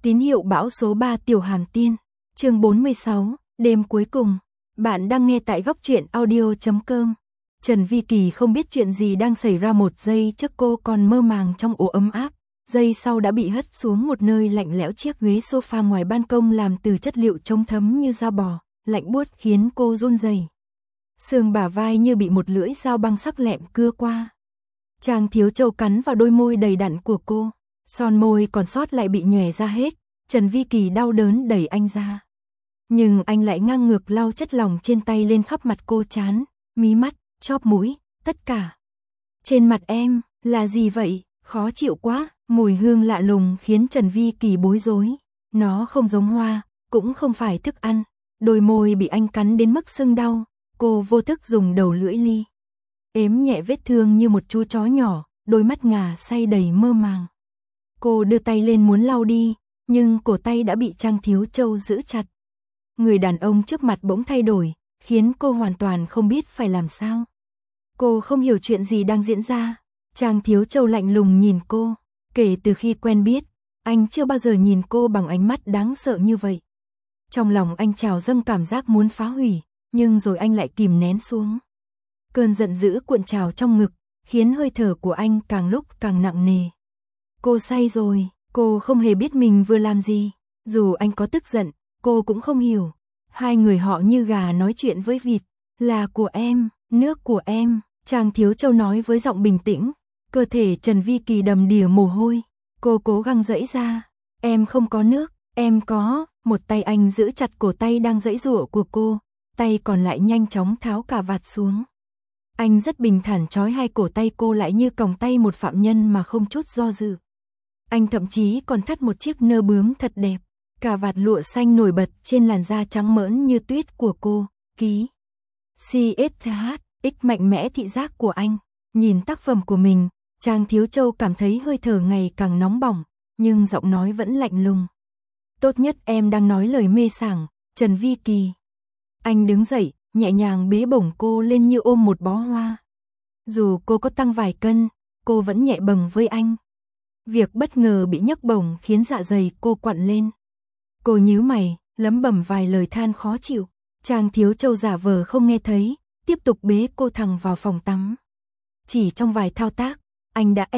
Tín hiệu bão số 3 Tiểu Hàm Tiên, chương 46, đêm cuối cùng. Bạn đang nghe tại góc truyện audio.com. Trần Vi Kỳ không biết chuyện gì đang xảy ra, một giây trước cô còn mơ màng trong ổ ấm áp, giây sau đã bị hất xuống một nơi lạnh lẽo. Chiếc ghế sofa ngoài ban công làm từ chất liệu chống thấm như da bò, lạnh buốt khiến cô run rẩy. Xương bả vai như bị một lưỡi dao băng sắc lẹm cưa qua. Trang Thiếu Châu cắn vào đôi môi đầy đặn của cô, son môi còn sót lại bị nhòe ra hết. Trần Vi Kỳ đau đớn đẩy anh ra, nhưng anh lại ngang ngược lau chất lỏng trên tay lên khắp mặt cô, trán, mí mắt, chóp mũi, tất cả. Trên mặt em, là gì vậy? Khó chịu quá. Mùi hương lạ lùng khiến Trần Vi Kỳ bối rối. Nó không giống hoa, cũng không phải thức ăn. Đôi môi bị anh cắn đến mức sưng đau. Cô vô thức dùng đầu lưỡi ếm nhẹ vết thương như một chú chó nhỏ, đôi mắt ngà say đầy mơ màng. Cô đưa tay lên muốn lau đi, nhưng cổ tay đã bị Trang Thiếu Châu giữ chặt. Người đàn ông trước mặt bỗng thay đổi, khiến cô hoàn toàn không biết phải làm sao. Cô không hiểu chuyện gì đang diễn ra. Trang Thiếu Châu lạnh lùng nhìn cô. Kể từ khi quen biết, anh chưa bao giờ nhìn cô bằng ánh mắt đáng sợ như vậy. Trong lòng anh trào dâng cảm giác muốn phá hủy, nhưng rồi anh lại kìm nén xuống. Cơn giận dữ cuộn trào trong ngực, khiến hơi thở của anh càng lúc càng nặng nề. Cô say rồi, cô không hề biết mình vừa làm gì. Dù anh có tức giận, cô cũng không hiểu. Hai người họ như gà nói chuyện với vịt. Là của em, nước của em, Trang Thiếu Châu nói với giọng bình tĩnh. Cơ thể Trần Vi Kỳ đầm đìa mồ hôi. Cô cố gắng giãy ra. Em không có nước, em có. Một tay anh giữ chặt cổ tay đang giãy giụa của cô, tay còn lại nhanh chóng tháo cà vạt xuống. Anh rất bình thản trói hai cổ tay cô lại như còng tay một phạm nhân mà không chút do dự. Anh thậm chí còn thắt một chiếc nơ bướm thật đẹp. Cà vạt lụa xanh nổi bật trên làn da trắng mỡn như tuyết của cô. Ký CSH mạnh mẽ thị giác của anh. Nhìn tác phẩm của mình, Trang Thiếu Châu cảm thấy hơi thở ngày càng nóng bỏng, nhưng giọng nói vẫn lạnh lùng. Tốt nhất em đang nói lời mê sảng, Trần Vi Kỳ. Anh đứng dậy, nhẹ nhàng bế bổng cô lên như ôm một bó hoa. Dù cô có tăng vài cân, cô vẫn nhẹ bồng với anh. Việc bất ngờ bị nhấc bổng khiến dạ dày cô quặn lên. Cô nhíu mày, lẩm bẩm vài lời than khó chịu. Trang Thiếu Châu giả vờ không nghe thấy, tiếp tục bế cô thẳng vào phòng tắm. Chỉ trong vài thao tác, anh đã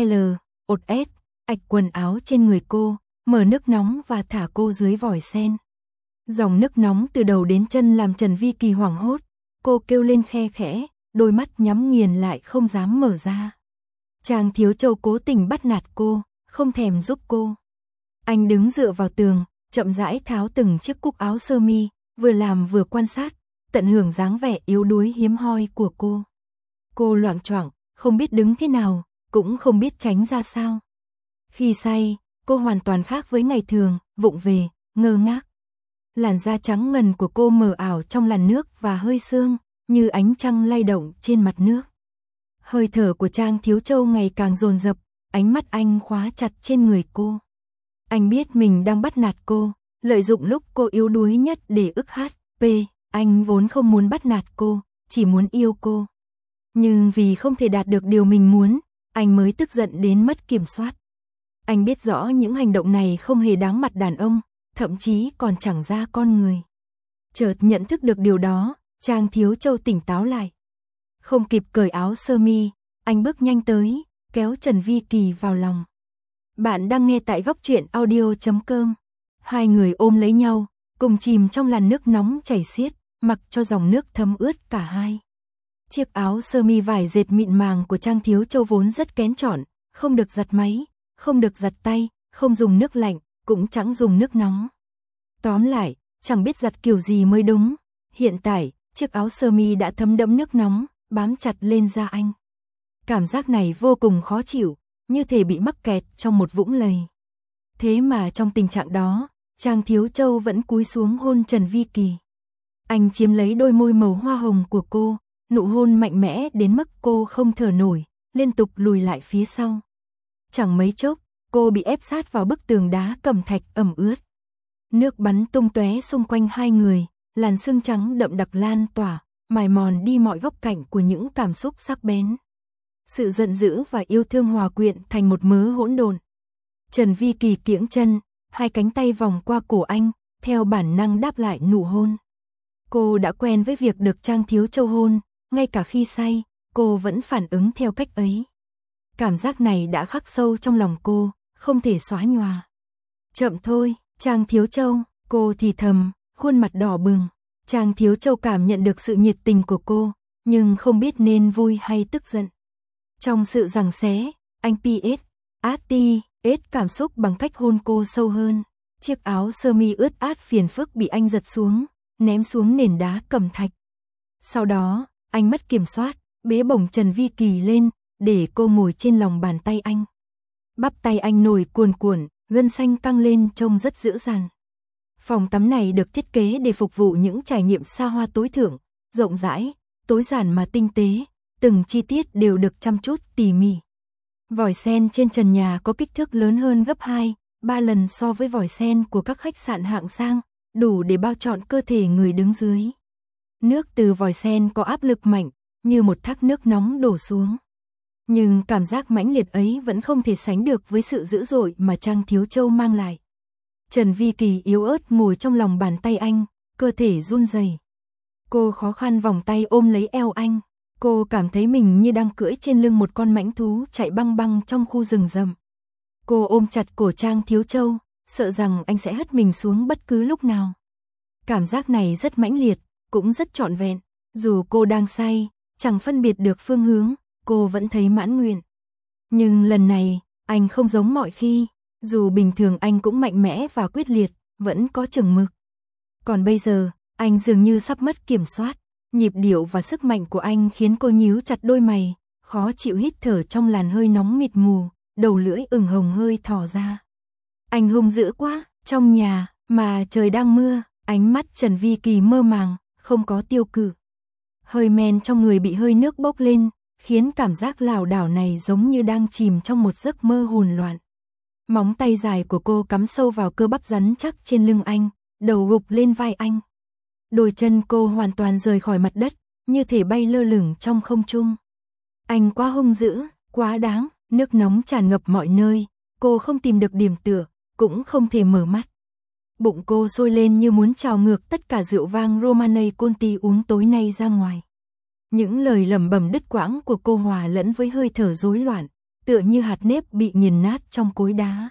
ạch quần áo trên người cô, mở nước nóng và thả cô dưới vòi sen. Dòng nước nóng từ đầu đến chân làm Trần Vi Kỳ hoảng hốt. Cô kêu lên khe khẽ, đôi mắt nhắm nghiền lại không dám mở ra. Trang Thiếu Châu cố tình bắt nạt cô, không thèm giúp cô. Anh đứng dựa vào tường, chậm rãi tháo từng chiếc cúc áo sơ mi, vừa làm vừa quan sát, tận hưởng dáng vẻ yếu đuối hiếm hoi của cô. Cô loạng choạng, không biết đứng thế nào, cũng không biết tránh ra sao. Khi say, cô hoàn toàn khác với ngày thường, vụng về, ngơ ngác. Làn da trắng ngần của cô mờ ảo trong làn nước và hơi sương, như ánh trăng lay động trên mặt nước. Hơi thở của Trang Thiếu Châu ngày càng dồn dập, ánh mắt anh khóa chặt trên người cô. Anh biết mình đang bắt nạt cô, lợi dụng lúc cô yếu đuối nhất để ức HP. Anh vốn không muốn bắt nạt cô, chỉ muốn yêu cô. Nhưng vì không thể đạt được điều mình muốn, anh mới tức giận đến mất kiểm soát. Anh biết rõ những hành động này không hề đáng mặt đàn ông, thậm chí còn chẳng ra con người. Chợt nhận thức được điều đó, Trang Thiếu Châu tỉnh táo lại. Không kịp cởi áo sơ mi, anh bước nhanh tới, kéo Trần Vi Kỳ vào lòng. Bạn đang nghe tại góc truyện audio.com. Hai người ôm lấy nhau, cùng chìm trong làn nước nóng chảy xiết, mặc cho dòng nước thấm ướt cả hai. Chiếc áo sơ mi vải dệt mịn màng của Trang Thiếu Châu vốn rất kén chọn, không được giặt máy, không được giặt tay, không dùng nước lạnh, cũng chẳng dùng nước nóng. Tóm lại, chẳng biết giặt kiểu gì mới đúng. Hiện tại, chiếc áo sơ mi đã thấm đẫm nước nóng, bám chặt lên da anh. Cảm giác này vô cùng khó chịu, như thể bị mắc kẹt trong một vũng lầy. Thế mà trong tình trạng đó, Trang Thiếu Châu vẫn cúi xuống hôn Trần Vi Kỳ. Anh chiếm lấy đôi môi màu hoa hồng của cô, nụ hôn mạnh mẽ đến mức cô không thở nổi, liên tục lùi lại phía sau. Chẳng mấy chốc, cô bị ép sát vào bức tường đá cẩm thạch ẩm ướt. Nước bắn tung tóe xung quanh hai người, làn sương trắng đậm đặc lan tỏa, mài mòn đi mọi góc cạnh của những cảm xúc sắc bén. Sự giận dữ và yêu thương hòa quyện thành một mớ hỗn độn. Trần Vi Kỳ kiễng chân, hai cánh tay vòng qua cổ anh, theo bản năng đáp lại nụ hôn. Cô đã quen với việc được Trang Thiếu Châu hôn, ngay cả khi say, cô vẫn phản ứng theo cách ấy. Cảm giác này đã khắc sâu trong lòng cô, không thể xóa nhòa. Chậm thôi, Trang Thiếu Châu, cô thì thầm, khuôn mặt đỏ bừng. Trang Thiếu Châu cảm nhận được sự nhiệt tình của cô, nhưng không biết nên vui hay tức giận. Trong sự giằng xé, anh PS cảm xúc bằng cách hôn cô sâu hơn. Chiếc áo sơ mi ướt át phiền phức bị anh giật xuống, ném xuống nền đá cẩm thạch. Sau đó, anh mất kiểm soát, bế bổng Trần Vi Kỳ lên, để cô ngồi trên lòng bàn tay anh. Bắp tay anh nổi cuồn cuộn, gân xanh căng lên trông rất dữ dằn. Phòng tắm này được thiết kế để phục vụ những trải nghiệm xa hoa tối thượng, rộng rãi, tối giản mà tinh tế, từng chi tiết đều được chăm chút tỉ mỉ. Vòi sen trên trần nhà có kích thước lớn hơn gấp 2-3 lần so với vòi sen của các khách sạn hạng sang, đủ để bao trọn cơ thể người đứng dưới. Nước từ vòi sen có áp lực mạnh, như một thác nước nóng đổ xuống. Nhưng cảm giác mãnh liệt ấy vẫn không thể sánh được với sự dữ dội mà Trang Thiếu Châu mang lại. Trần Vi Kỳ yếu ớt ngồi trong lòng bàn tay anh, cơ thể run rẩy. Cô khó khăn vòng tay ôm lấy eo anh. Cô cảm thấy mình như đang cưỡi trên lưng một con mãnh thú chạy băng băng trong khu rừng rậm. Cô ôm chặt cổ Trang Thiếu Châu, sợ rằng anh sẽ hất mình xuống bất cứ lúc nào. Cảm giác này rất mãnh liệt, cũng rất trọn vẹn. Dù cô đang say, chẳng phân biệt được phương hướng, cô vẫn thấy mãn nguyện. Nhưng lần này, anh không giống mọi khi. Dù bình thường anh cũng mạnh mẽ và quyết liệt, vẫn có chừng mực. Còn bây giờ, anh dường như sắp mất kiểm soát. Nhịp điệu và sức mạnh của anh khiến cô nhíu chặt đôi mày, khó chịu hít thở trong làn hơi nóng mịt mù, đầu lưỡi ửng hồng hơi thò ra. Anh hung dữ quá, trong nhà, mà trời đang mưa, ánh mắt Trần Vi Kỳ mơ màng, không có tiêu cự. Hơi men trong người bị hơi nước bốc lên, khiến cảm giác lảo đảo này giống như đang chìm trong một giấc mơ hỗn loạn. Móng tay dài của cô cắm sâu vào cơ bắp rắn chắc trên lưng anh, đầu gục lên vai anh. Đôi chân cô hoàn toàn rời khỏi mặt đất, như thể bay lơ lửng trong không trung. Anh quá hung dữ, quá đáng, nước nóng tràn ngập mọi nơi, cô không tìm được điểm tựa, cũng không thể mở mắt. Bụng cô sôi lên như muốn trào ngược tất cả rượu vang Romanée Conti uống tối nay ra ngoài. Những lời lẩm bẩm đứt quãng của cô hòa lẫn với hơi thở rối loạn, tựa như hạt nếp bị nghiền nát trong cối đá.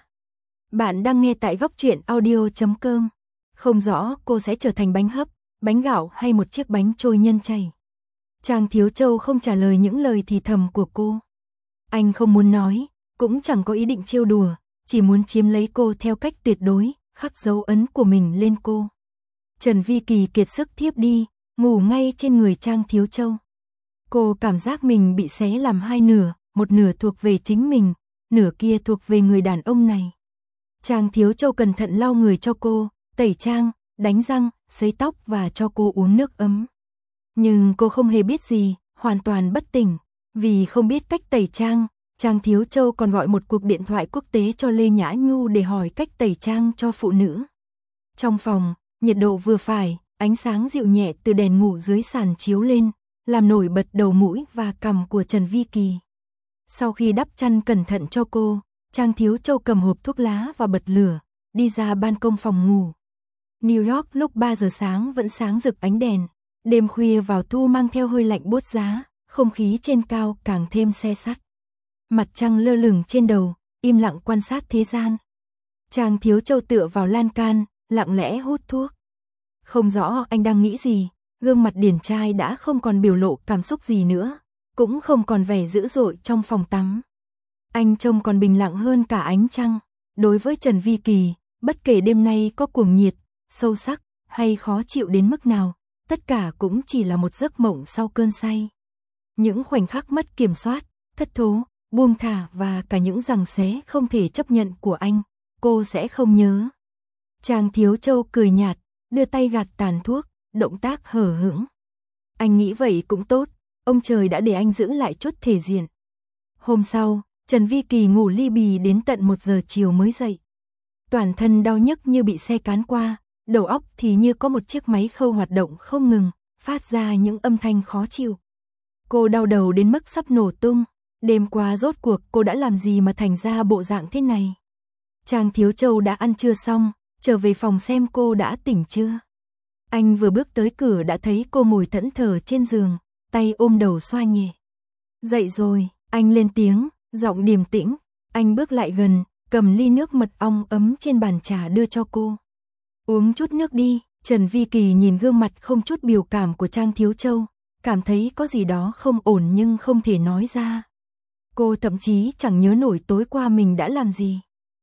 Bạn đang nghe tại Góc Truyện Audio.com. Không rõ cô sẽ trở thành bánh hấp, bánh gạo hay một chiếc bánh trôi nhân chảy. Trang Thiếu Châu không trả lời những lời thì thầm của cô. Anh không muốn nói, cũng chẳng có ý định trêu đùa, chỉ muốn chiếm lấy cô theo cách tuyệt đối, khắc dấu ấn của mình lên cô. Trần Vi Kỳ kiệt sức thiếp đi, ngủ ngay trên người Trang Thiếu Châu. Cô cảm giác mình bị xé làm hai nửa, một nửa thuộc về chính mình, nửa kia thuộc về người đàn ông này. Trang Thiếu Châu cẩn thận lau người cho cô, tẩy trang, đánh răng, sấy tóc và cho cô uống nước ấm. Nhưng cô không hề biết gì, hoàn toàn bất tỉnh. Vì không biết cách tẩy trang, Trang Thiếu Châu còn gọi một cuộc điện thoại quốc tế cho Lê Nhã Nhu để hỏi cách tẩy trang cho phụ nữ. Trong phòng, nhiệt độ vừa phải, ánh sáng dịu nhẹ từ đèn ngủ dưới sàn chiếu lên, làm nổi bật đầu mũi và cằm của Trần Vi Kỳ. Sau khi đắp chăn cẩn thận cho cô, Trang Thiếu Châu cầm hộp thuốc lá và bật lửa, đi ra ban công phòng ngủ. New York lúc 3 giờ sáng vẫn sáng rực ánh đèn, đêm khuya vào thu mang theo hơi lạnh buốt giá, không khí trên cao càng thêm se sắt. Mặt trăng lơ lửng trên đầu, im lặng quan sát thế gian. Trang Thiếu Châu tựa vào lan can, lặng lẽ hút thuốc. Không rõ anh đang nghĩ gì, gương mặt điển trai đã không còn biểu lộ cảm xúc gì nữa, cũng không còn vẻ dữ dội trong phòng tắm. Anh trông còn bình lặng hơn cả ánh trăng. Đối với Trần Vi Kỳ, bất kể đêm nay có cuồng nhiệt, sâu sắc hay khó chịu đến mức nào, tất cả cũng chỉ là một giấc mộng sau cơn say. Những khoảnh khắc mất kiểm soát, thất thố, buông thả và cả những giằng xé không thể chấp nhận của anh, cô sẽ không nhớ. Trang Thiếu Châu cười nhạt, đưa tay gạt tàn thuốc, động tác hờ hững. Anh nghĩ vậy cũng tốt, ông trời đã để anh giữ lại chút thể diện. Hôm sau, Trần Vi Kỳ ngủ li bì đến tận 1 giờ chiều mới dậy. Toàn thân đau nhức như bị xe cán qua, đầu óc thì như có một chiếc máy khâu hoạt động không ngừng, phát ra những âm thanh khó chịu. Cô đau đầu đến mức sắp nổ tung. Đêm qua rốt cuộc cô đã làm gì mà thành ra bộ dạng thế này? Trang Thiếu Châu đã ăn trưa xong, trở về phòng xem cô đã tỉnh chưa. Anh vừa bước tới cửa đã thấy cô ngồi thẫn thờ trên giường, tay ôm đầu xoa nhẹ. Dậy rồi, anh lên tiếng, giọng điềm tĩnh. Anh bước lại gần, cầm ly nước mật ong ấm trên bàn trà đưa cho cô. Uống chút nước đi. Trần Vi Kỳ nhìn gương mặt không chút biểu cảm của Trang Thiếu Châu, cảm thấy có gì đó không ổn nhưng không thể nói ra. Cô thậm chí chẳng nhớ nổi tối qua mình đã làm gì.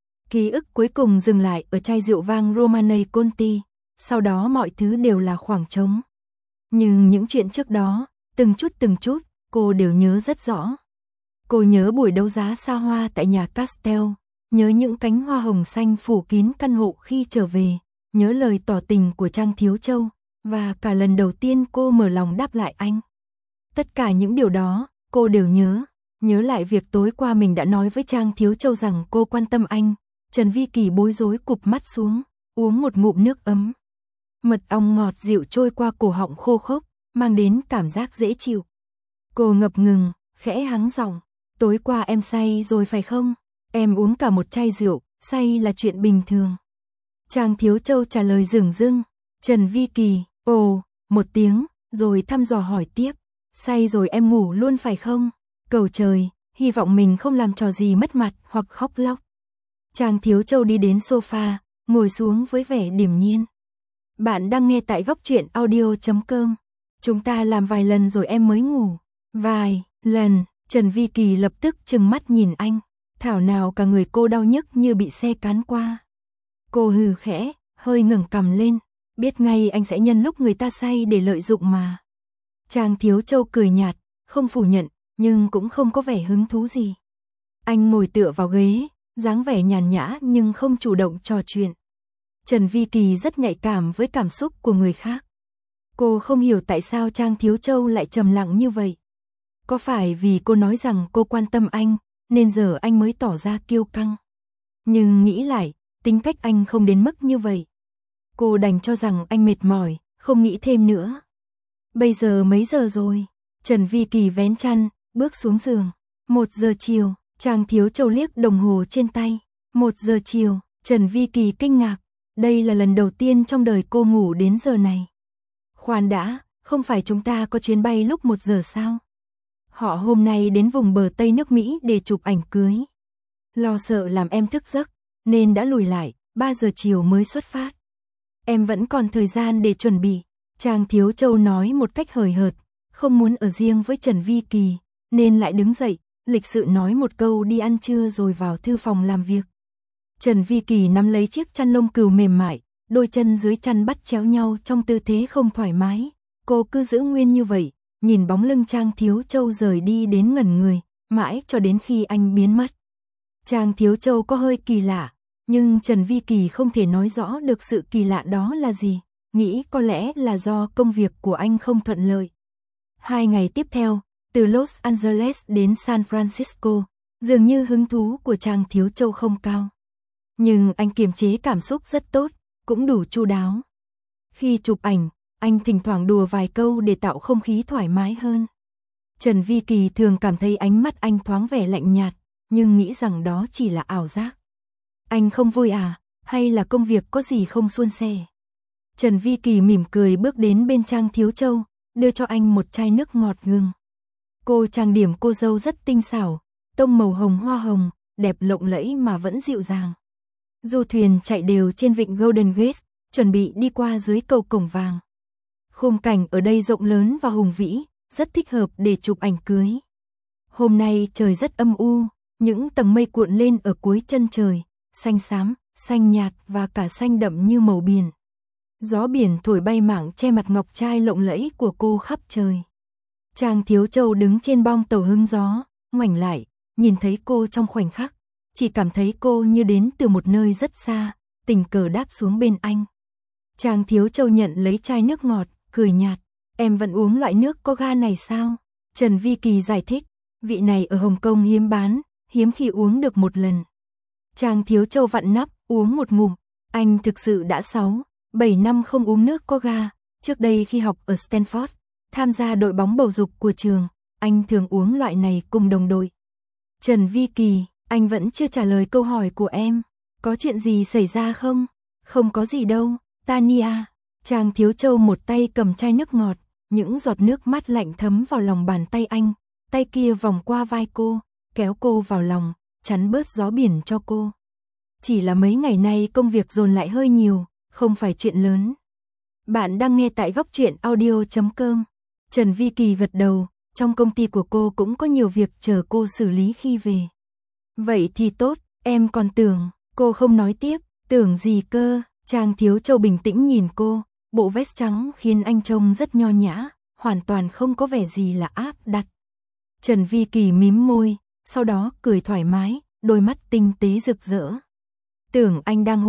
Ký ức cuối cùng dừng lại ở chai rượu vang Romanée Conti, sau đó mọi thứ đều là khoảng trống. Nhưng những chuyện trước đó, từng chút, cô đều nhớ rất rõ. Cô nhớ buổi đấu giá xa hoa tại nhà Castel, nhớ những cánh hoa hồng xanh phủ kín căn hộ khi trở về, nhớ lời tỏ tình của Trang Thiếu Châu, và cả lần đầu tiên cô mở lòng đáp lại anh. Tất cả những điều đó, cô đều nhớ. Nhớ lại việc tối qua mình đã nói với Trang Thiếu Châu rằng cô quan tâm anh. Trần Vi Kỳ bối rối cụp mắt xuống, uống một ngụm nước ấm. Mật ong ngọt dịu trôi qua cổ họng khô khốc, mang đến cảm giác dễ chịu. Cô ngập ngừng, khẽ hắng giọng. Tối qua em say rồi phải không? Em uống cả một chai rượu, say là chuyện bình thường. Trang Thiếu Châu trả lời dửng dưng. Trần Vi Kỳ, ồ, một tiếng, rồi thăm dò hỏi tiếp. Say rồi em ngủ luôn phải không? Cầu trời, hy vọng mình không làm trò gì mất mặt hoặc khóc lóc. Trang Thiếu Châu đi đến sofa, ngồi xuống với vẻ điềm nhiên. Bạn đang nghe tại Góc Truyện Audio.com. Chúng ta làm vài lần rồi em mới ngủ. Vài lần, Trần Vi Kỳ lập tức trừng mắt nhìn anh. Thảo nào cả người cô đau nhức như bị xe cán qua. Cô hừ khẽ, hơi ngẩng cằm lên. Biết ngay anh sẽ nhân lúc người ta say để lợi dụng mà. Trang Thiếu Châu cười nhạt, không phủ nhận, nhưng cũng không có vẻ hứng thú gì. Anh ngồi tựa vào ghế, dáng vẻ nhàn nhã nhưng không chủ động trò chuyện. Trần Vi Kỳ rất nhạy cảm với cảm xúc của người khác. Cô không hiểu tại sao Trang Thiếu Châu lại trầm lặng như vậy. Có phải vì cô nói rằng cô quan tâm anh, nên giờ anh mới tỏ ra kiêu căng. Nhưng nghĩ lại, tính cách anh không đến mức như vậy. Cô đành cho rằng anh mệt mỏi, không nghĩ thêm nữa. Bây giờ mấy giờ rồi? Trần Vi Kỳ vén chăn, bước xuống giường. 1 giờ chiều, Trang Thiếu Châu liếc đồng hồ trên tay. 1 giờ chiều, Trần Vi Kỳ kinh ngạc. Đây là lần đầu tiên trong đời cô ngủ đến giờ này. Khoan đã, không phải chúng ta có chuyến bay lúc 1 giờ sao? Họ hôm nay đến vùng bờ Tây nước Mỹ để chụp ảnh cưới. Lo sợ làm em thức giấc, nên đã lùi lại, 3 giờ chiều mới xuất phát. Em vẫn còn thời gian để chuẩn bị. Trang Thiếu Châu nói một cách hời hợt, không muốn ở riêng với Trần Vi Kỳ, nên lại đứng dậy, lịch sự nói một câu đi ăn trưa rồi vào thư phòng làm việc. Trần Vi Kỳ nắm lấy chiếc chăn lông cừu mềm mại, đôi chân dưới chăn bắt chéo nhau trong tư thế không thoải mái. Cô cứ giữ nguyên như vậy, nhìn bóng lưng Trang Thiếu Châu rời đi đến ngẩn người, mãi cho đến khi anh biến mất. Trang Thiếu Châu có hơi kỳ lạ, nhưng Trần Vi Kỳ không thể nói rõ được sự kỳ lạ đó là gì, nghĩ có lẽ là do công việc của anh không thuận lợi. 2 ngày tiếp theo, từ Los Angeles đến San Francisco, dường như hứng thú của Trang Thiếu Châu không cao. Nhưng anh kiềm chế cảm xúc rất tốt, cũng đủ chu đáo. Khi chụp ảnh, anh thỉnh thoảng đùa vài câu để tạo không khí thoải mái hơn. Trần Vi Kỳ thường cảm thấy ánh mắt anh thoáng vẻ lạnh nhạt, nhưng nghĩ rằng đó chỉ là ảo giác. Anh không vui à, hay là công việc có gì không suôn sẻ? Trần Vi Kỳ mỉm cười bước đến bên Trang Thiếu Châu, đưa cho anh một chai nước ngọt gừng. Cô trang điểm cô dâu rất tinh xảo, tông màu hồng hoa hồng, đẹp lộng lẫy mà vẫn dịu dàng. Du thuyền chạy đều trên vịnh Golden Gate, chuẩn bị đi qua dưới cầu Cổng Vàng. Khung cảnh ở đây rộng lớn và hùng vĩ, rất thích hợp để chụp ảnh cưới. Hôm nay trời rất âm u, những tầng mây cuộn lên ở cuối chân trời, xanh xám, xanh nhạt và cả xanh đậm như màu biển. Gió biển thổi bay mảng che mặt ngọc trai lộng lẫy của cô khắp trời. Trang Thiếu Châu đứng trên bong tàu hứng gió, ngoảnh lại, nhìn thấy cô trong khoảnh khắc, chỉ cảm thấy cô như đến từ một nơi rất xa, tình cờ đáp xuống bên anh. Trang Thiếu Châu nhận lấy chai nước ngọt, cười nhạt, em vẫn uống loại nước có ga này sao? Trần Vi Kỳ giải thích, vị này ở Hồng Kông hiếm bán, hiếm khi uống được một lần. Trang Thiếu Châu vặn nắp, uống một ngụm, anh thực sự đã 6-7 năm không uống nước có ga, trước đây khi học ở Stanford, tham gia đội bóng bầu dục của trường, anh thường uống loại này cùng đồng đội. Trần Vi Kỳ, anh vẫn chưa trả lời câu hỏi của em. Có chuyện gì xảy ra không? Không có gì đâu, Tania. Trang Thiếu Châu một tay cầm chai nước ngọt, những giọt nước mắt lạnh thấm vào lòng bàn tay anh, tay kia vòng qua vai cô, kéo cô vào lòng, chắn bớt gió biển cho cô. Chỉ là mấy ngày nay công việc dồn lại hơi nhiều, không phải chuyện lớn. Bạn đang nghe tại góc truyện audio.com. Trần Vi Kỳ gật đầu, trong công ty của cô cũng có nhiều việc chờ cô xử lý khi về. Vậy thì tốt, em còn tưởng, cô không nói tiếp, tưởng gì cơ. Trang Thiếu Châu bình tĩnh nhìn cô, bộ vest trắng khiến anh trông rất nho nhã, hoàn toàn không có vẻ gì là áp đặt. Trần Vi Kỳ mím môi, sau đó cười thoải mái, đôi mắt tinh tế rực rỡ. Tưởng anh đang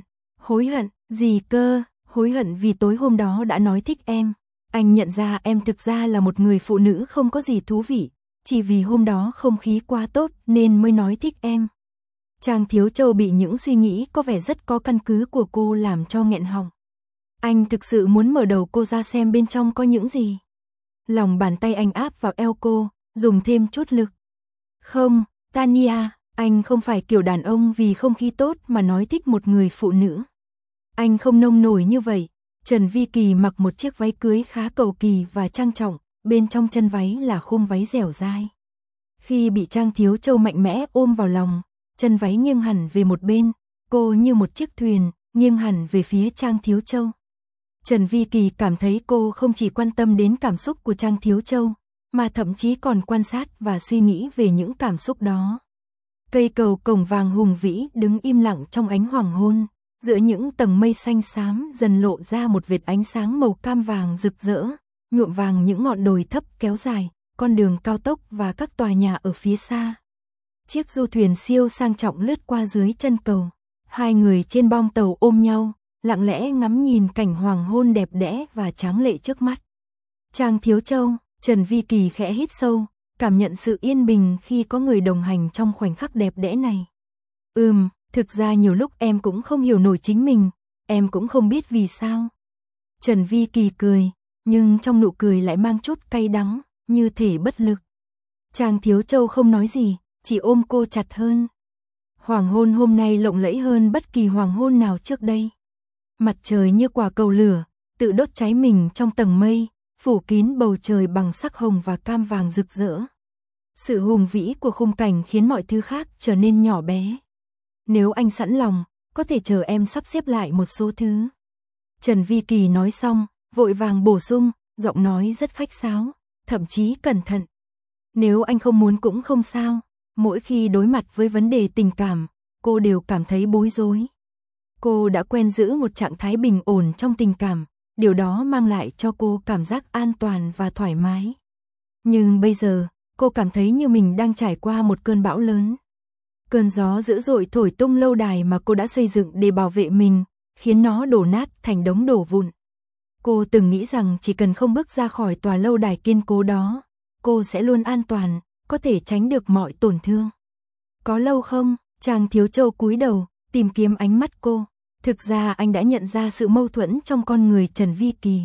hối hận, gì cơ, hối hận vì tối hôm đó đã nói thích em. Anh nhận ra em thực ra là một người phụ nữ không có gì thú vị, chỉ vì hôm đó không khí quá tốt nên mới nói thích em. Trang Thiếu Châu bị những suy nghĩ có vẻ rất có căn cứ của cô làm cho nghẹn họng. Anh thực sự muốn mở đầu cô ra xem bên trong có những gì. Lòng bàn tay anh áp vào eo cô, dùng thêm chút lực. Không, Tania, anh không phải kiểu đàn ông vì không khí tốt mà nói thích một người phụ nữ. Anh không nông nổi như vậy. Trần Vi Kỳ mặc một chiếc váy cưới khá cầu kỳ và trang trọng, bên trong chân váy là khung váy dẻo dai. Khi bị Trang Thiếu Châu mạnh mẽ ôm vào lòng, chân váy nghiêng hẳn về một bên, cô như một chiếc thuyền, nghiêng hẳn về phía Trang Thiếu Châu. Trần Vi Kỳ cảm thấy cô không chỉ quan tâm đến cảm xúc của Trang Thiếu Châu, mà thậm chí còn quan sát và suy nghĩ về những cảm xúc đó. Cây cầu cổng vàng hùng vĩ đứng im lặng trong ánh hoàng hôn, giữa những tầng mây xanh xám dần lộ ra một vệt ánh sáng màu cam vàng rực rỡ, nhuộm vàng những ngọn đồi thấp kéo dài, con đường cao tốc và các tòa nhà ở phía xa. Chiếc du thuyền siêu sang trọng lướt qua dưới chân cầu, hai người trên bong tàu ôm nhau, lặng lẽ ngắm nhìn cảnh hoàng hôn đẹp đẽ và tráng lệ trước mắt. Trang Thiếu Châu, Trần Vi Kỳ khẽ hít sâu, cảm nhận sự yên bình khi có người đồng hành trong khoảnh khắc đẹp đẽ này. Thực ra nhiều lúc em cũng không hiểu nổi chính mình, em cũng không biết vì sao. Trần Vi Kỳ cười, nhưng trong nụ cười lại mang chút cay đắng, như thể bất lực. Trang Thiếu Châu không nói gì, chỉ ôm cô chặt hơn. Hoàng hôn hôm nay lộng lẫy hơn bất kỳ hoàng hôn nào trước đây. Mặt trời như quả cầu lửa, tự đốt cháy mình trong tầng mây, phủ kín bầu trời bằng sắc hồng và cam vàng rực rỡ. Sự hùng vĩ của khung cảnh khiến mọi thứ khác trở nên nhỏ bé. Nếu anh sẵn lòng, có thể chờ em sắp xếp lại một số thứ. Trần Vi Kỳ nói xong, vội vàng bổ sung, giọng nói rất khách sáo, thậm chí cẩn thận. Nếu anh không muốn cũng không sao, mỗi khi đối mặt với vấn đề tình cảm, cô đều cảm thấy bối rối. Cô đã quen giữ một trạng thái bình ổn trong tình cảm, điều đó mang lại cho cô cảm giác an toàn và thoải mái. Nhưng bây giờ, cô cảm thấy như mình đang trải qua một cơn bão lớn. Cơn gió dữ dội thổi tung lâu đài mà cô đã xây dựng để bảo vệ mình, khiến nó đổ nát thành đống đổ vụn. Cô từng nghĩ rằng chỉ cần không bước ra khỏi tòa lâu đài kiên cố đó, cô sẽ luôn an toàn, có thể tránh được mọi tổn thương. Có lâu không? Trang Thiếu Châu cúi đầu, tìm kiếm ánh mắt cô. Thực ra anh đã nhận ra sự mâu thuẫn trong con người Trần Vi Kỳ.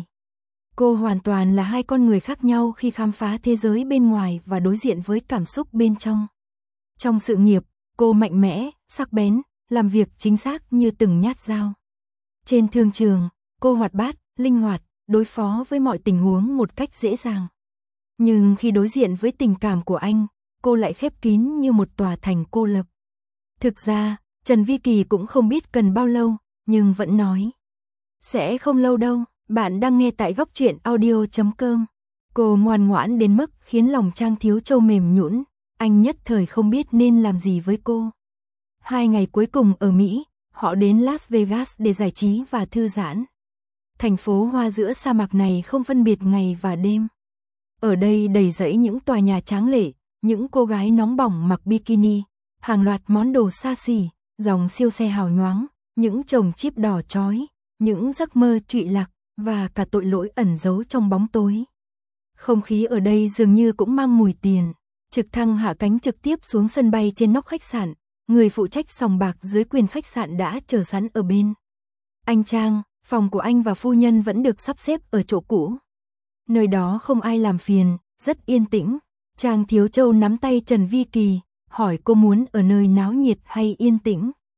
Cô hoàn toàn là hai con người khác nhau khi khám phá thế giới bên ngoài và đối diện với cảm xúc bên trong. Trong sự nghiệp, cô mạnh mẽ, sắc bén, làm việc chính xác như từng nhát dao. Trên thương trường, cô hoạt bát, linh hoạt, đối phó với mọi tình huống một cách dễ dàng. Nhưng khi đối diện với tình cảm của anh, cô lại khép kín như một tòa thành cô lập. Thực ra, Trần Vi Kỳ cũng không biết cần bao lâu, nhưng vẫn nói. Sẽ không lâu đâu, bạn đang nghe tại góc truyện audio.com. Cô ngoan ngoãn đến mức khiến lòng Trang Thiếu Châu mềm nhũn, anh nhất thời không biết nên làm gì với cô. 2 ngày cuối cùng ở Mỹ, họ đến Las Vegas để giải trí và thư giãn. Thành phố hoa giữa sa mạc này không phân biệt ngày và đêm. Ở đây đầy rẫy những tòa nhà tráng lệ, những cô gái nóng bỏng mặc bikini, hàng loạt món đồ xa xỉ, dòng siêu xe hào nhoáng, những chồng chip đỏ chói, những giấc mơ trụy lạc và cả tội lỗi ẩn giấu trong bóng tối. Không khí ở đây dường như cũng mang mùi tiền. Trực thăng hạ cánh trực tiếp xuống sân bay trên nóc khách sạn, người phụ trách sòng bạc dưới quyền khách sạn đã chờ sẵn ở bên. Anh Trang, phòng của anh và phu nhân vẫn được sắp xếp ở chỗ cũ. Nơi đó không ai làm phiền, rất yên tĩnh. Trang Thiếu Châu nắm tay Trần Vi Kỳ, hỏi cô muốn ở nơi náo nhiệt hay yên tĩnh.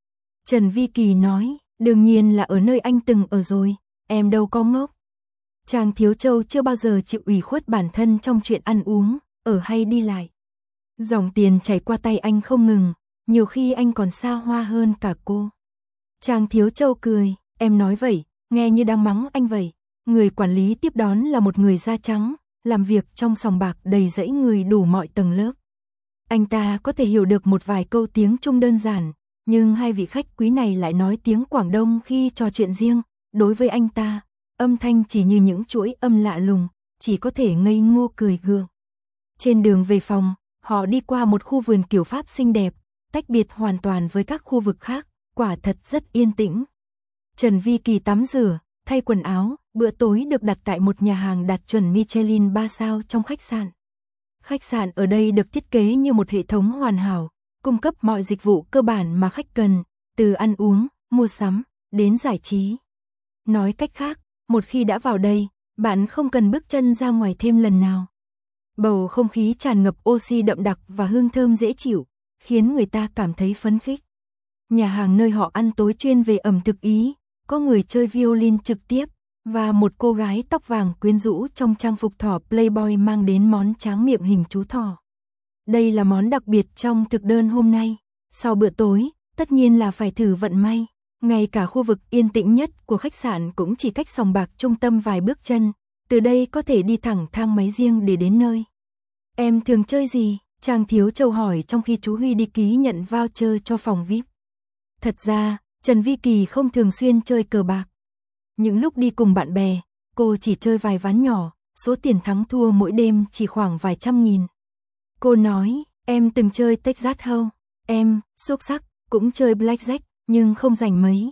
Trần Vi Kỳ nói, đương nhiên là ở nơi anh từng ở rồi, em đâu có ngốc. Trang Thiếu Châu chưa bao giờ chịu ủy khuất bản thân trong chuyện ăn uống, ở hay đi lại. Dòng tiền chảy qua tay anh không ngừng, nhiều khi anh còn xa hoa hơn cả cô. Trang Thiếu Châu cười, em nói vậy, nghe như đang mắng anh vậy. Người quản lý tiếp đón là một người da trắng, làm việc trong sòng bạc đầy rẫy người đủ mọi tầng lớp. Anh ta có thể hiểu được một vài câu tiếng Trung đơn giản, nhưng hai vị khách quý này lại nói tiếng Quảng Đông khi trò chuyện riêng. Đối với anh ta, âm thanh chỉ như những chuỗi âm lạ lùng, chỉ có thể ngây ngô cười gượng. Trên đường về phòng, họ đi qua một khu vườn kiểu Pháp xinh đẹp, tách biệt hoàn toàn với các khu vực khác, quả thật rất yên tĩnh. Trần Vi Kỳ tắm rửa, thay quần áo, bữa tối được đặt tại một nhà hàng đạt chuẩn Michelin 3 sao trong khách sạn. Khách sạn ở đây được thiết kế như một hệ thống hoàn hảo, cung cấp mọi dịch vụ cơ bản mà khách cần, từ ăn uống, mua sắm, đến giải trí. Nói cách khác, một khi đã vào đây, bạn không cần bước chân ra ngoài thêm lần nào. Bầu không khí tràn ngập oxy đậm đặc và hương thơm dễ chịu, khiến người ta cảm thấy phấn khích. Nhà hàng nơi họ ăn tối chuyên về ẩm thực Ý, có người chơi violin trực tiếp, và một cô gái tóc vàng quyến rũ trong trang phục thỏ Playboy mang đến món tráng miệng hình chú thỏ. Đây là món đặc biệt trong thực đơn hôm nay. Sau bữa tối, tất nhiên là phải thử vận may. Ngay cả khu vực yên tĩnh nhất của khách sạn cũng chỉ cách sòng bạc trung tâm vài bước chân. Từ đây có thể đi thẳng thang máy riêng để đến nơi. Em thường chơi gì? Trang Thiếu Châu hỏi trong khi chú Huy đi ký nhận voucher cho phòng VIP. Thật ra, Trần Vi Kỳ không thường xuyên chơi cờ bạc. Những lúc đi cùng bạn bè, cô chỉ chơi vài ván nhỏ, số tiền thắng thua mỗi đêm chỉ khoảng vài trăm nghìn. Cô nói, em từng chơi Texas Hold'em, em, xuất sắc, cũng chơi Blackjack, nhưng không rành mấy.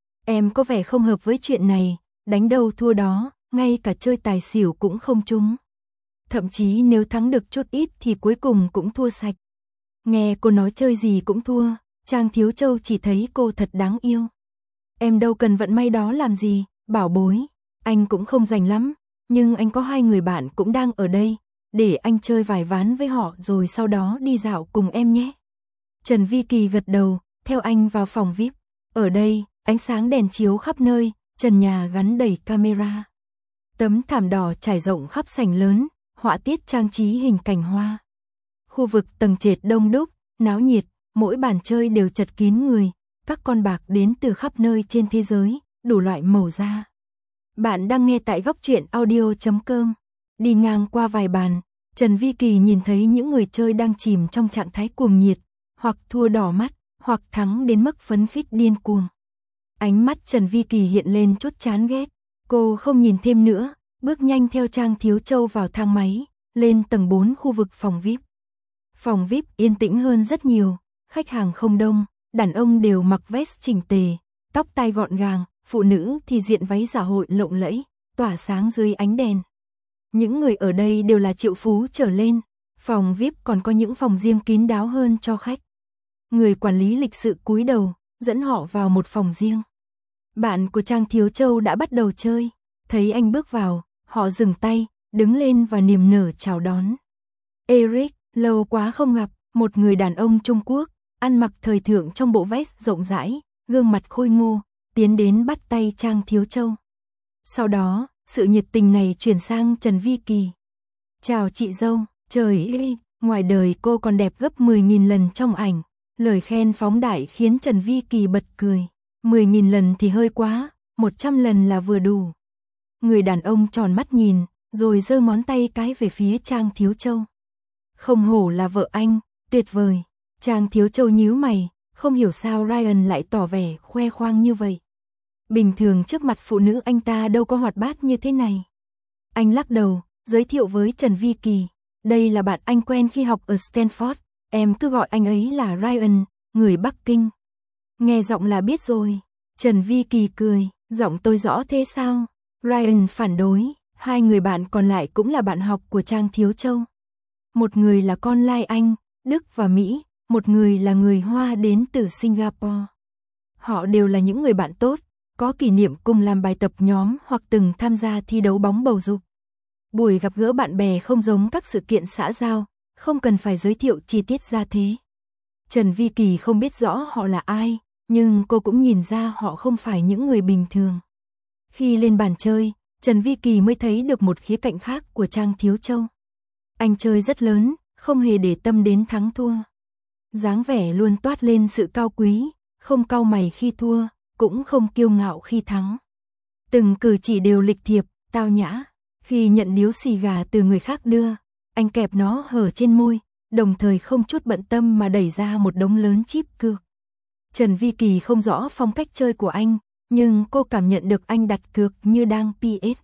Em có vẻ không hợp với chuyện này, đánh đâu thua đó, ngay cả chơi tài xỉu cũng không trúng. Thậm chí nếu thắng được chút ít thì cuối cùng cũng thua sạch. Nghe cô nói chơi gì cũng thua, Trang Thiếu Châu chỉ thấy cô thật đáng yêu. Em đâu cần vận may đó làm gì, bảo bối, anh cũng không rành lắm, nhưng anh có 2 người bạn cũng đang ở đây, để anh chơi vài ván với họ rồi sau đó đi dạo cùng em nhé. Trần Vi Kỳ gật đầu, theo anh vào phòng VIP. Ở đây, ánh sáng đèn chiếu khắp nơi, trần nhà gắn đầy camera. Tấm thảm đỏ trải rộng khắp sảnh lớn, họa tiết trang trí hình cành hoa. Khu vực tầng trệt đông đúc, náo nhiệt, mỗi bàn chơi đều chật kín người, các con bạc đến từ khắp nơi trên thế giới, đủ loại màu da. Bạn đang nghe tại Góc Truyện Audio.com. Đi ngang qua vài bàn, Trần Vi Kỳ nhìn thấy những người chơi đang chìm trong trạng thái cuồng nhiệt, hoặc thua đỏ mắt, hoặc thắng đến mức phấn khích điên cuồng. Ánh mắt Trần Vi Kỳ hiện lên chút chán ghét, cô không nhìn thêm nữa, bước nhanh theo Trang Thiếu Châu vào thang máy, lên tầng 4 khu vực phòng VIP. Phòng VIP yên tĩnh hơn rất nhiều, khách hàng không đông, đàn ông đều mặc vest chỉnh tề, tóc tai gọn gàng, phụ nữ thì diện váy dạ hội lộng lẫy, tỏa sáng dưới ánh đèn. Những người ở đây đều là triệu phú trở lên, phòng VIP còn có những phòng riêng kín đáo hơn cho khách. Người quản lý lịch sự cúi đầu, dẫn họ vào một phòng riêng. Bạn của Trang Thiếu Châu đã bắt đầu chơi, thấy anh bước vào, họ dừng tay, đứng lên và niềm nở chào đón. Eric, lâu quá không gặp, một người đàn ông Trung Quốc, ăn mặc thời thượng trong bộ vest rộng rãi, gương mặt khôi ngô, tiến đến bắt tay Trang Thiếu Châu. Sau đó, sự nhiệt tình này chuyển sang Trần Vi Kỳ. Chào chị dâu, trời ơi, ngoài đời cô còn đẹp gấp 10.000 lần trong ảnh. Lời khen phóng đại khiến Trần Vi Kỳ bật cười. 10.000 lần thì hơi quá, 100 lần là vừa đủ. Người đàn ông tròn mắt nhìn, rồi giơ ngón tay cái về phía Trang Thiếu Châu. Không hổ là vợ anh, tuyệt vời. Trang Thiếu Châu nhíu mày, không hiểu sao Ryan lại tỏ vẻ khoe khoang như vậy. Bình thường trước mặt phụ nữ anh ta đâu có hoạt bát như thế này. Anh lắc đầu, giới thiệu với Trần Vi Kỳ. Đây là bạn anh quen khi học ở Stanford, em cứ gọi anh ấy là Ryan, người Bắc Kinh. Nghe giọng là biết rồi. Trần Vi Kỳ cười, giọng tôi rõ thế sao? Ryan phản đối, 2 người bạn còn lại cũng là bạn học của Trang Thiếu Châu. Một người là con lai Anh, Đức và Mỹ, một người là người Hoa đến từ Singapore. Họ đều là những người bạn tốt, có kỷ niệm cùng làm bài tập nhóm hoặc từng tham gia thi đấu bóng bầu dục. Buổi gặp gỡ bạn bè không giống các sự kiện xã giao, không cần phải giới thiệu chi tiết ra thế. Trần Vi Kỳ không biết rõ họ là ai, nhưng cô cũng nhìn ra họ không phải những người bình thường. Khi lên bàn chơi, Trần Vi Kỳ mới thấy được một khía cạnh khác của Trang Thiếu Châu. Anh chơi rất lớn, không hề để tâm đến thắng thua. Dáng vẻ luôn toát lên sự cao quý, không cau mày khi thua, cũng không kiêu ngạo khi thắng. Từng cử chỉ đều lịch thiệp, tao nhã. Khi nhận điếu xì gà từ người khác đưa, anh kẹp nó hở trên môi, đồng thời không chút bận tâm mà đẩy ra một đống lớn chip cược. Trần Vi Kỳ không rõ phong cách chơi của anh, nhưng cô cảm nhận được anh đặt cược như đang PS.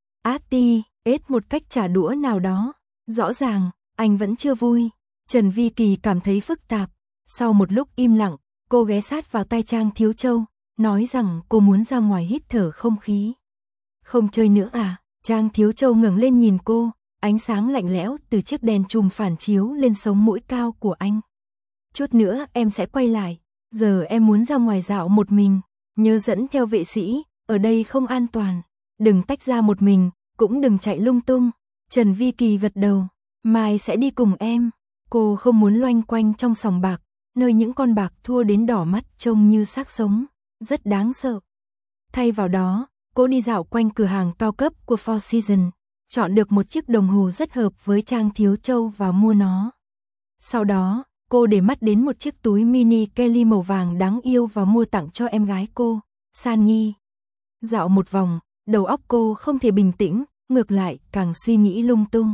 một cách trả đũa nào đó. Rõ ràng, anh vẫn chưa vui. Trần Vi Kỳ cảm thấy phức tạp. Sau một lúc im lặng, cô ghé sát vào tai Trang Thiếu Châu, nói rằng cô muốn ra ngoài hít thở không khí. Không chơi nữa à? Trang Thiếu Châu ngẩng lên nhìn cô, ánh sáng lạnh lẽo từ chiếc đèn chùm phản chiếu lên sống mũi cao của anh. Chút nữa em sẽ quay lại, giờ em muốn ra ngoài dạo một mình, nhớ dẫn theo vệ sĩ, ở đây không an toàn. Đừng tách ra một mình, cũng đừng chạy lung tung. Trần Vi Kỳ gật đầu, mai sẽ đi cùng em. Cô không muốn loanh quanh trong sòng bạc, nơi những con bạc thua đến đỏ mắt trông như xác sống, rất đáng sợ. Thay vào đó, cô đi dạo quanh cửa hàng cao cấp của Four Seasons, chọn được một chiếc đồng hồ rất hợp với Trang Thiếu Châu và mua nó. Sau đó, cô để mắt đến một chiếc túi mini Kelly màu vàng đáng yêu và mua tặng cho em gái cô, San Nhi. Dạo một vòng, đầu óc cô không thể bình tĩnh, ngược lại càng suy nghĩ lung tung.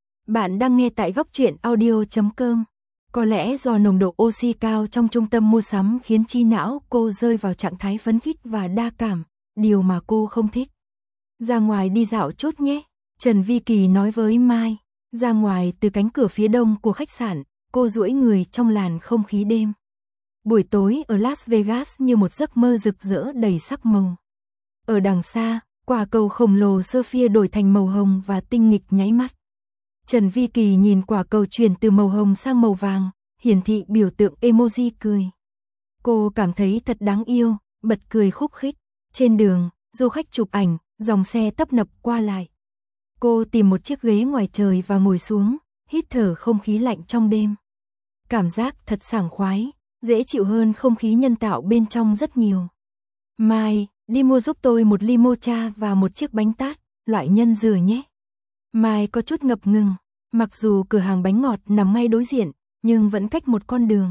Bạn đang nghe tại Góc Truyện Audio.com. Có lẽ do nồng độ oxy cao trong trung tâm mua sắm khiến trí não cô rơi vào trạng thái phấn khích và đa cảm, điều mà cô không thích. Ra ngoài đi dạo chút nhé, Trần Vi Kỳ nói với Mai. Ra ngoài từ cánh cửa phía đông của khách sạn, cô duỗi người trong làn không khí đêm. Buổi tối ở Las Vegas như một giấc mơ rực rỡ đầy sắc màu. Ở đằng xa, quả cầu khổng lồ Sophia đổi thành màu hồng và tinh nghịch nháy mắt. Trần Vi Kỳ nhìn quả cầu chuyển từ màu hồng sang màu vàng, hiển thị biểu tượng emoji cười. Cô cảm thấy thật đáng yêu, bật cười khúc khích. Trên đường, du khách chụp ảnh, dòng xe tấp nập qua lại. Cô tìm một chiếc ghế ngoài trời và ngồi xuống, hít thở không khí lạnh trong đêm. Cảm giác thật sảng khoái, dễ chịu hơn không khí nhân tạo bên trong rất nhiều. Mai, đi mua giúp tôi một ly mocha và một chiếc bánh tát, loại nhân dừa nhé. Mai có chút ngập ngừng, mặc dù cửa hàng bánh ngọt nằm ngay đối diện, nhưng vẫn cách một con đường.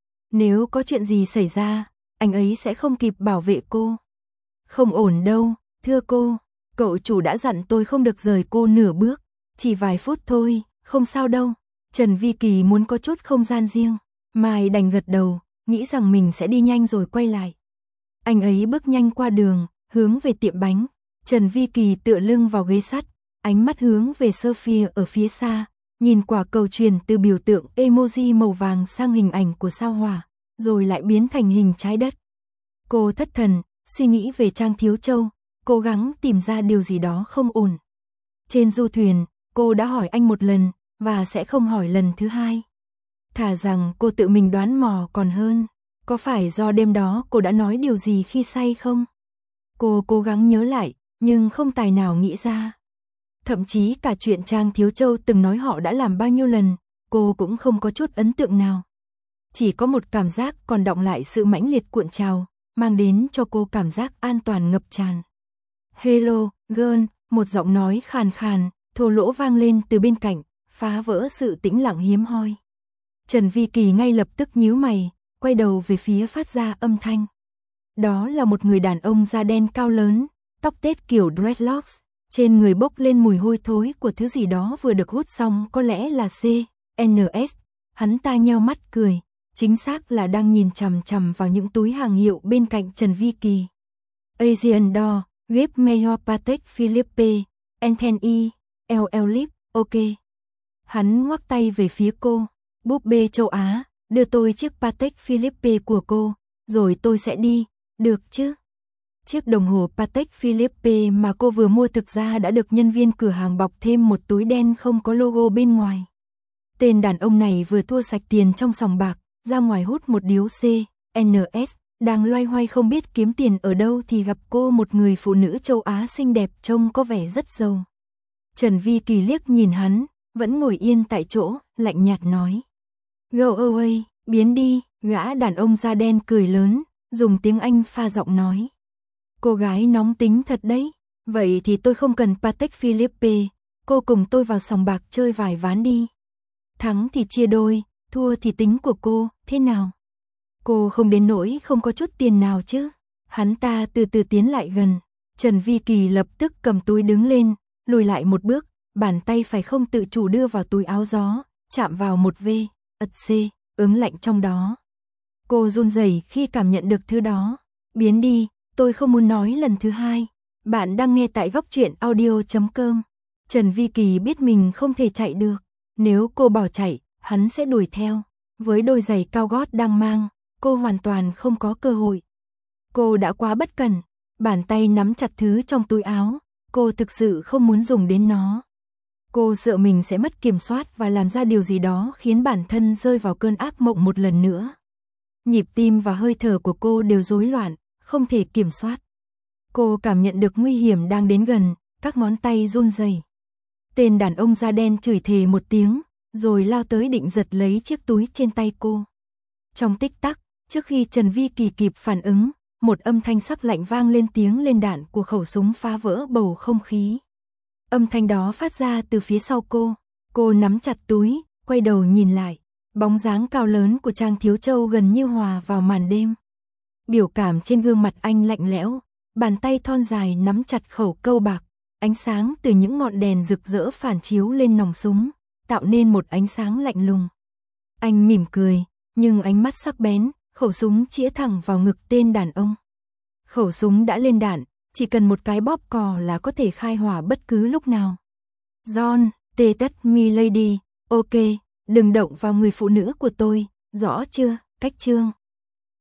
Nếu có chuyện gì xảy ra, anh ấy sẽ không kịp bảo vệ cô. Không ổn đâu, thưa cô, cậu chủ đã dặn tôi không được rời cô nửa bước, chỉ vài phút thôi, không sao đâu. Trần Vi Kỳ muốn có chút không gian riêng, Mai đành gật đầu, nghĩ rằng mình sẽ đi nhanh rồi quay lại. Anh ấy bước nhanh qua đường, hướng về tiệm bánh. Trần Vi Kỳ tựa lưng vào ghế sắt, ánh mắt hướng về Sophia ở phía xa, nhìn quả cầu truyền từ biểu tượng emoji màu vàng sang hình ảnh của sao hỏa, rồi lại biến thành hình trái đất. Cô thất thần, suy nghĩ về Trang Thiếu Châu, cố gắng tìm ra điều gì đó không ổn. Trên du thuyền, cô đã hỏi anh một lần, và sẽ không hỏi lần thứ hai. Thà rằng cô tự mình đoán mò còn hơn. Có phải do đêm đó cô đã nói điều gì khi say không? Cô cố gắng nhớ lại, nhưng không tài nào nghĩ ra. Thậm chí cả chuyện Trang Thiếu Châu từng nói họ đã làm bao nhiêu lần, cô cũng không có chút ấn tượng nào. Chỉ có một cảm giác còn đọng lại sự mãnh liệt cuộn trào, mang đến cho cô cảm giác an toàn ngập tràn. Hello, girl, một giọng nói khàn khàn, thô lỗ vang lên từ bên cạnh, phá vỡ sự tĩnh lặng hiếm hoi. Trần Vi Kỳ ngay lập tức nhíu mày, quay đầu về phía phát ra âm thanh. Đó là một người đàn ông da đen cao lớn, tóc tết kiểu dreadlocks, trên người bốc lên mùi hôi thối của thứ gì đó vừa được hút xong, có lẽ là CNS. Hắn ta nheo mắt cười, chính xác là đang nhìn chằm chằm vào những túi hàng hiệu bên cạnh Trần Vi Kỳ. Asian Door, Gap Mayor Patek Philippe, Anthony, LL Lip, ok. Hắn ngoắc tay về phía cô, búp bê châu Á, đưa tôi chiếc Patek Philippe của cô, rồi tôi sẽ đi, được chứ? Chiếc đồng hồ Patek Philippe mà cô vừa mua thực ra đã được nhân viên cửa hàng bọc thêm một túi đen không có logo bên ngoài. Tên đàn ông này vừa thua sạch tiền trong sòng bạc, ra ngoài hút một điếu CNS, đang loay hoay không biết kiếm tiền ở đâu thì gặp cô, một người phụ nữ châu Á xinh đẹp trông có vẻ rất giàu. Trần Vi Kỳ liếc nhìn hắn, vẫn ngồi yên tại chỗ, lạnh nhạt nói. Go away, biến đi, gã đàn ông da đen cười lớn, dùng tiếng Anh pha giọng nói. Cô gái nóng tính thật đấy, vậy thì tôi không cần Patek Philippe, cô cùng tôi vào sòng bạc chơi vài ván đi. Thắng thì chia đôi, thua thì tính của cô, thế nào? Cô không đến nỗi không có chút tiền nào chứ? Hắn ta từ từ tiến lại gần, Trần Vi Kỳ lập tức cầm túi đứng lên, lùi lại một bước, bàn tay phải không tự chủ đưa vào túi áo gió, chạm vào một C, ứng lạnh trong đó. Cô run rẩy khi cảm nhận được thứ đó. Biến đi, tôi không muốn nói lần thứ hai. Bạn đang nghe tại Góc Truyện Audio.com. Trần Vi Kỳ biết mình không thể chạy được. Nếu cô bỏ chạy, hắn sẽ đuổi theo. Với đôi giày cao gót đang mang, cô hoàn toàn không có cơ hội. Cô đã quá bất cẩn, bàn tay nắm chặt thứ trong túi áo, cô thực sự không muốn dùng đến nó. Cô sợ mình sẽ mất kiểm soát và làm ra điều gì đó khiến bản thân rơi vào cơn ác mộng một lần nữa. Nhịp tim và hơi thở của cô đều rối loạn, không thể kiểm soát. Cô cảm nhận được nguy hiểm đang đến gần, các ngón tay run rẩy. Tên đàn ông da đen chửi thề một tiếng, rồi lao tới định giật lấy chiếc túi trên tay cô. Trong tích tắc, trước khi Trần Vi Kỳ kịp phản ứng, một âm thanh sắc lạnh vang lên, tiếng lên đạn của khẩu súng phá vỡ bầu không khí. Âm thanh đó phát ra từ phía sau cô nắm chặt túi, quay đầu nhìn lại, bóng dáng cao lớn của Trang Thiếu Châu gần như hòa vào màn đêm. Biểu cảm trên gương mặt anh lạnh lẽo, bàn tay thon dài nắm chặt khẩu câu bạc, ánh sáng từ những ngọn đèn rực rỡ phản chiếu lên nòng súng, tạo nên một ánh sáng lạnh lùng. Anh mỉm cười, nhưng ánh mắt sắc bén, khẩu súng chĩa thẳng vào ngực tên đàn ông. Khẩu súng đã lên đạn, chỉ cần một cái bóp cò là có thể khai hỏa bất cứ lúc nào. John, take me lady, ok, đừng động vào người phụ nữ của tôi, rõ chưa, cách chương.